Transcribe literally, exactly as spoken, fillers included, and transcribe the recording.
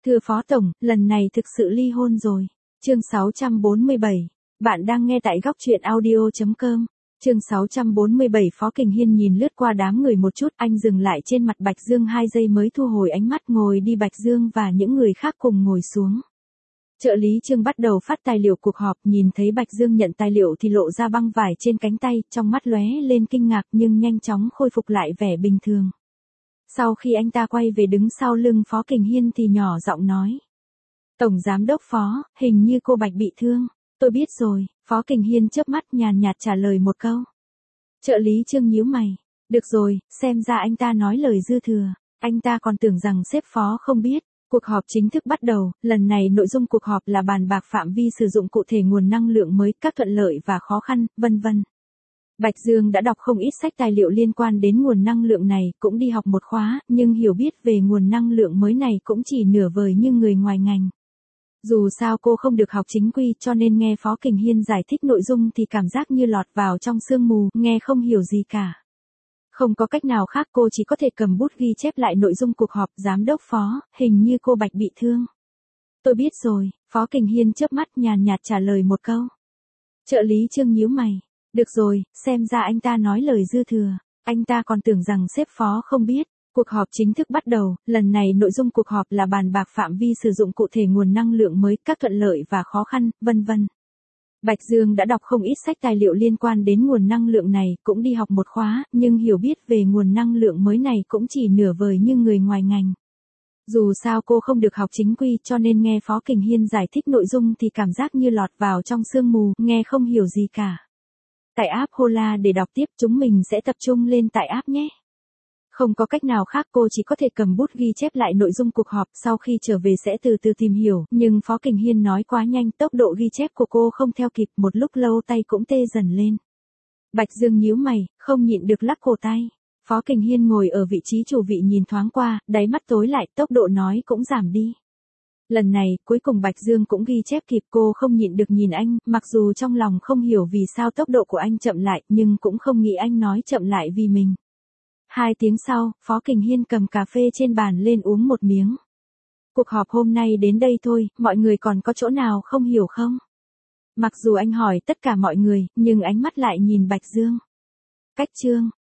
Thưa Phó Tổng, lần này thực sự ly hôn rồi. Chương sáu trăm bốn mươi bảy. Bạn đang nghe tại góc truyện audio chấm com. Chương sáu trăm bốn mươi bảy. Phó Kình Hiên nhìn lướt qua đám người một chút, anh dừng lại trên mặt Bạch Dương hai giây mới thu hồi ánh mắt, ngồi đi. Bạch Dương và những người khác cùng ngồi xuống. Trợ lý Trương bắt đầu phát tài liệu cuộc họp, nhìn thấy Bạch Dương nhận tài liệu thì lộ ra băng vải trên cánh tay, trong mắt lóe lên kinh ngạc nhưng nhanh chóng khôi phục lại vẻ bình thường. Sau khi anh ta quay về đứng sau lưng Phó Kình Hiên thì nhỏ giọng nói. Tổng Giám đốc Phó, hình như cô Bạch bị thương. Tôi biết rồi, Phó Kình Hiên chớp mắt nhàn nhạt trả lời một câu. Trợ lý Trương nhíu mày. Được rồi, xem ra anh ta nói lời dư thừa. Anh ta còn tưởng rằng sếp Phó không biết. Cuộc họp chính thức bắt đầu, lần này nội dung cuộc họp là bàn bạc phạm vi sử dụng cụ thể nguồn năng lượng mới, các thuận lợi và khó khăn, vân vân. Bạch Dương đã đọc không ít sách tài liệu liên quan đến nguồn năng lượng này, cũng đi học một khóa, nhưng hiểu biết về nguồn năng lượng mới này cũng chỉ nửa vời như người ngoài ngành. Dù sao cô không được học chính quy, cho nên nghe Phó Kình Hiên giải thích nội dung thì cảm giác như lọt vào trong sương mù, nghe không hiểu gì cả. Không có cách nào khác, cô chỉ có thể cầm bút ghi chép lại nội dung cuộc họp. Giám đốc Phó, hình như cô Bạch bị thương. Tôi biết rồi, Phó Kình Hiên chớp mắt nhàn nhạt trả lời một câu. Trợ lý Trương nhíu mày. Được rồi, xem ra anh ta nói lời dư thừa. Anh ta còn tưởng rằng sếp Phó không biết. Cuộc họp chính thức bắt đầu, lần này nội dung cuộc họp là bàn bạc phạm vi sử dụng cụ thể nguồn năng lượng mới, các thuận lợi và khó khăn, vân vân. Bạch Dương đã đọc không ít sách tài liệu liên quan đến nguồn năng lượng này, cũng đi học một khóa, nhưng hiểu biết về nguồn năng lượng mới này cũng chỉ nửa vời như người ngoài ngành. Dù sao cô không được học chính quy, cho nên nghe Phó Kình Hiên giải thích nội dung thì cảm giác như lọt vào trong sương mù, nghe không hiểu gì cả. Tải app Hola để đọc tiếp, chúng mình sẽ tập trung lên tải app nhé. Không có cách nào khác, cô chỉ có thể cầm bút ghi chép lại nội dung cuộc họp, sau khi trở về sẽ từ từ tìm hiểu, nhưng Phó Kình Hiên nói quá nhanh, tốc độ ghi chép của cô không theo kịp, một lúc lâu tay cũng tê dần lên. Bạch Dương nhíu mày, không nhịn được lắc cổ tay. Phó Kình Hiên ngồi ở vị trí chủ vị nhìn thoáng qua, đáy mắt tối lại, tốc độ nói cũng giảm đi. Lần này, cuối cùng Bạch Dương cũng ghi chép kịp, cô không nhịn được nhìn anh, mặc dù trong lòng không hiểu vì sao tốc độ của anh chậm lại, nhưng cũng không nghĩ anh nói chậm lại vì mình. Hai tiếng sau, Phó Kình Hiên cầm cà phê trên bàn lên uống một miếng. Cuộc họp hôm nay đến đây thôi, mọi người còn có chỗ nào không hiểu không? Mặc dù anh hỏi tất cả mọi người, nhưng ánh mắt lại nhìn Bạch Dương. Cách chương.